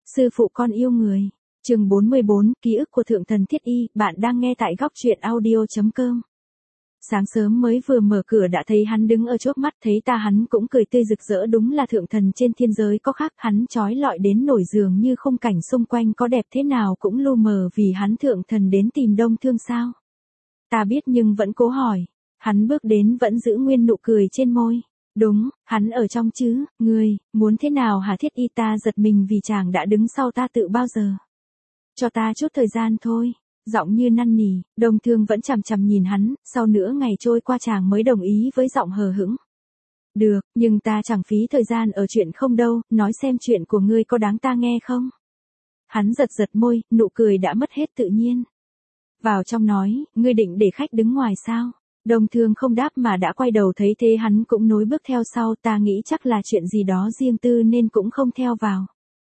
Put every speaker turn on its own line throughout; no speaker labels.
Sư phụ con yêu người. Chương 44, ký ức của Thượng Thần Thiết Y, bạn đang nghe tại góc truyện audio.com. Sáng sớm mới vừa mở cửa đã thấy hắn đứng ở trước mắt, thấy ta hắn cũng cười tươi rực rỡ, đúng là thượng thần trên thiên giới có khác, hắn chói lọi đến nổi, dường như khung cảnh xung quanh có đẹp thế nào cũng lu mờ vì hắn thượng thần đến tìm Đông Thương sao. Ta biết nhưng vẫn cố hỏi, hắn bước đến vẫn giữ nguyên nụ cười trên môi. Đúng, hắn ở trong chứ, ngươi, muốn thế nào hả Thiết Y? Ta giật mình vì chàng đã đứng sau ta tự bao giờ. Cho ta chút thời gian thôi. Giọng như năn nỉ, Đông Thương vẫn chằm chằm nhìn hắn, sau nửa ngày trôi qua chàng mới đồng ý với giọng hờ hững. Được, nhưng ta chẳng phí thời gian ở chuyện không đâu, nói xem chuyện của ngươi có đáng ta nghe không? Hắn giật giật môi, nụ cười đã mất hết tự nhiên. Vào trong nói, ngươi định để khách đứng ngoài sao? Đông Thương không đáp mà đã quay đầu, thấy thế hắn cũng nối bước theo sau, ta nghĩ chắc là chuyện gì đó riêng tư nên cũng không theo vào.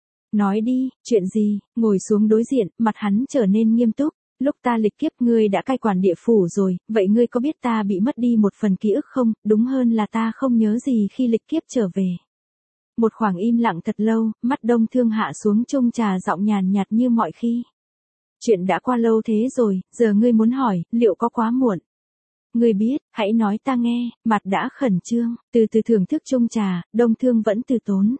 Nói đi, chuyện gì? Ngồi xuống đối diện, mặt hắn trở nên nghiêm túc. Lúc ta lịch kiếp ngươi đã cai quản địa phủ rồi, vậy ngươi có biết ta bị mất đi một phần ký ức không? Đúng hơn là ta không nhớ gì khi lịch kiếp trở về. Một khoảng im lặng thật lâu, mắt Đông Thương hạ xuống chung trà, giọng nhàn nhạt như mọi khi. Chuyện đã qua lâu thế rồi, giờ ngươi muốn hỏi, liệu có quá muộn? Ngươi biết, hãy nói ta nghe, mặt đã khẩn trương, từ từ thưởng thức chung trà, Đông Thương vẫn từ tốn.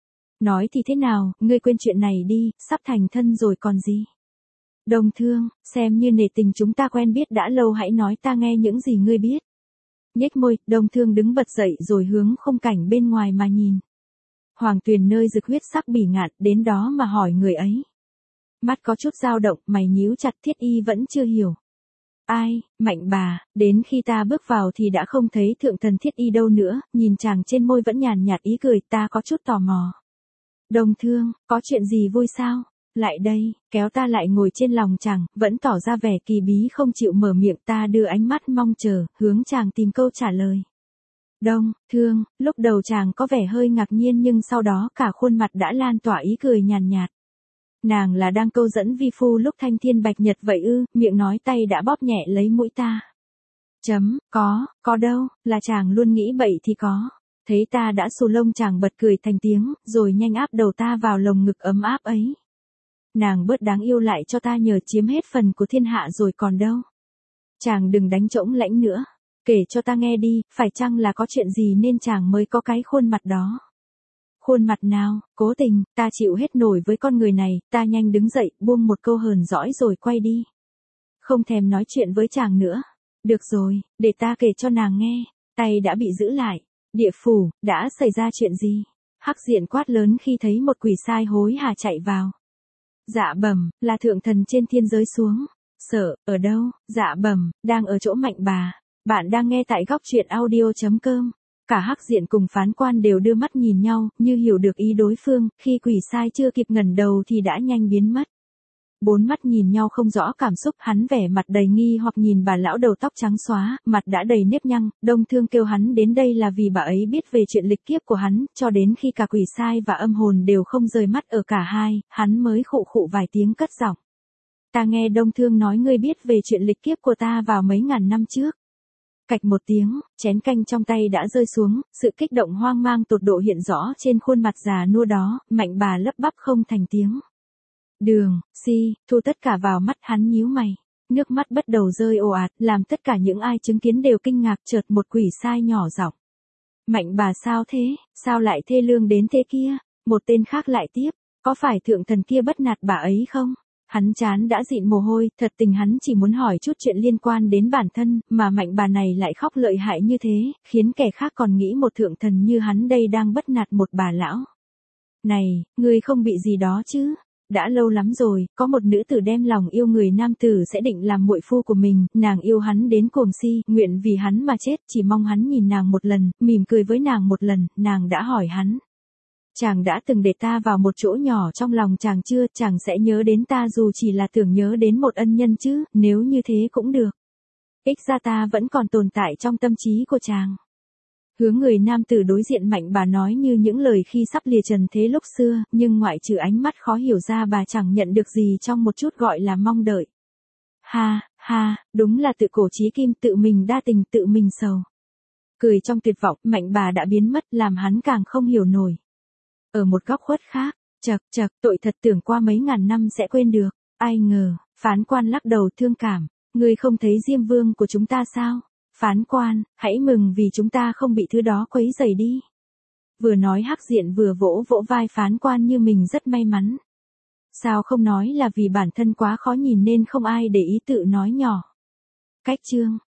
Nói thì thế nào, ngươi quên chuyện này đi, sắp thành thân rồi còn gì? Đông Thương, xem như nể tình chúng ta quen biết đã lâu, hãy nói ta nghe những gì ngươi biết. Nhếch môi, Đông Thương đứng bật dậy rồi hướng khung cảnh bên ngoài mà nhìn. Hoàng tuyền nơi rực huyết sắc bỉ ngạn, đến đó mà hỏi người ấy. Mắt có chút dao động, mày nhíu chặt. Thiết Y vẫn chưa hiểu. Ai, Mạnh bà, đến khi ta bước vào thì đã không thấy thượng thần Thiết Y đâu nữa, nhìn chàng trên môi vẫn nhàn nhạt ý cười, ta có chút tò mò. Đông Thương, có chuyện gì vui sao? Lại đây, kéo ta lại ngồi trên lòng chàng, vẫn tỏ ra vẻ kỳ bí không chịu mở miệng. Ta đưa ánh mắt mong chờ, hướng chàng tìm câu trả lời. Đông Thương, lúc đầu chàng có vẻ hơi ngạc nhiên nhưng sau đó cả khuôn mặt đã lan tỏa ý cười nhàn nhạt. Nàng là đang câu dẫn vi phu lúc thanh thiên bạch nhật vậy ư? Miệng nói, tay đã bóp nhẹ lấy mũi ta. Có đâu, là chàng luôn nghĩ bậy thì có. Thấy ta đã xù lông chàng bật cười thành tiếng, rồi nhanh áp đầu ta vào lồng ngực ấm áp ấy. Nàng bớt đáng yêu lại cho ta nhờ chiếm hết phần của thiên hạ rồi còn đâu. Chàng đừng đánh trỗng lãnh nữa. Kể cho ta nghe đi, phải chăng là có chuyện gì nên chàng mới có cái khuôn mặt đó? Khuôn mặt nào? Cố tình, ta chịu hết nổi với con người này. Ta nhanh đứng dậy, buông một câu hờn dõi rồi quay đi. Không thèm nói chuyện với chàng nữa. Được rồi, để ta kể cho nàng nghe. Tay đã bị giữ lại. Địa phủ, đã xảy ra chuyện gì? Hắc Diện quát lớn khi thấy một quỷ sai hối hả chạy vào. Dạ bẩm, là thượng thần trên thiên giới xuống. Sợ, ở đâu? Dạ bẩm, đang ở chỗ Mạnh bà. Bạn đang nghe tại góc truyện audio.com. Cả Hắc Diện cùng phán quan đều đưa mắt nhìn nhau, như hiểu được ý đối phương, khi quỷ sai chưa kịp ngẩng đầu thì đã nhanh biến mất. Bốn mắt nhìn nhau không rõ cảm xúc, hắn vẻ mặt đầy nghi hoặc nhìn bà lão đầu tóc trắng xóa, mặt đã đầy nếp nhăn. Đông Thương kêu hắn đến đây là vì bà ấy biết về chuyện lịch kiếp của hắn, cho đến khi cả quỷ sai và âm hồn đều không rời mắt ở cả hai, hắn mới khụ khụ vài tiếng cất giọng. Ta nghe Đông Thương nói ngươi biết về chuyện lịch kiếp của ta vào mấy ngàn năm trước. Cạch một tiếng, chén canh trong tay đã rơi xuống, sự kích động hoang mang tột độ hiện rõ trên khuôn mặt già nua đó, Mạnh bà lắp bắp không thành tiếng. Đường, Si, thu tất cả vào mắt, hắn nhíu mày. Nước mắt bắt đầu rơi ồ ạt, làm tất cả những ai chứng kiến đều kinh ngạc. Chợt một quỷ sai nhỏ giọng. Mạnh bà sao thế, sao lại thê lương đến thế kia? Một tên khác lại tiếp, có phải thượng thần kia bắt nạt bà ấy không? Hắn chán đã dịn mồ hôi, thật tình hắn chỉ muốn hỏi chút chuyện liên quan đến bản thân, mà Mạnh bà này lại khóc lợi hại như thế, khiến kẻ khác còn nghĩ một thượng thần như hắn đây đang bắt nạt một bà lão. Này, ngươi không bị gì đó chứ? Đã lâu lắm rồi, có một nữ tử đem lòng yêu người nam tử sẽ định làm muội phu của mình, nàng yêu hắn đến cuồng si, nguyện vì hắn mà chết, chỉ mong hắn nhìn nàng một lần, mỉm cười với nàng một lần. Nàng đã hỏi hắn. Chàng đã từng để ta vào một chỗ nhỏ trong lòng chàng chưa? Chàng sẽ nhớ đến ta dù chỉ là tưởng nhớ đến một ân nhân chứ? Nếu như thế cũng được. Ít ra ta vẫn còn tồn tại trong tâm trí của chàng. Hướng người nam tử đối diện Mạnh bà nói như những lời khi sắp lìa trần thế lúc xưa, nhưng ngoại trừ ánh mắt khó hiểu ra bà chẳng nhận được gì trong một chút gọi là mong đợi. Ha, đúng là tự cổ chí kim, tự mình đa tình tự mình sầu. Cười trong tuyệt vọng, Mạnh bà đã biến mất, làm hắn càng không hiểu nổi. Ở một góc khuất khác, Chật, tội thật tưởng qua mấy ngàn năm sẽ quên được. Ai ngờ, phán quan lắc đầu thương cảm. Ngươi không thấy Diêm Vương của chúng ta sao? Phán quan, hãy mừng vì chúng ta không bị thứ đó quấy rầy đi. Vừa nói Hắc Diện vừa vỗ vỗ vai phán quan như mình rất may mắn. Sao không nói là vì bản thân quá khó nhìn nên không ai để ý tự nói nhỏ. Cách chương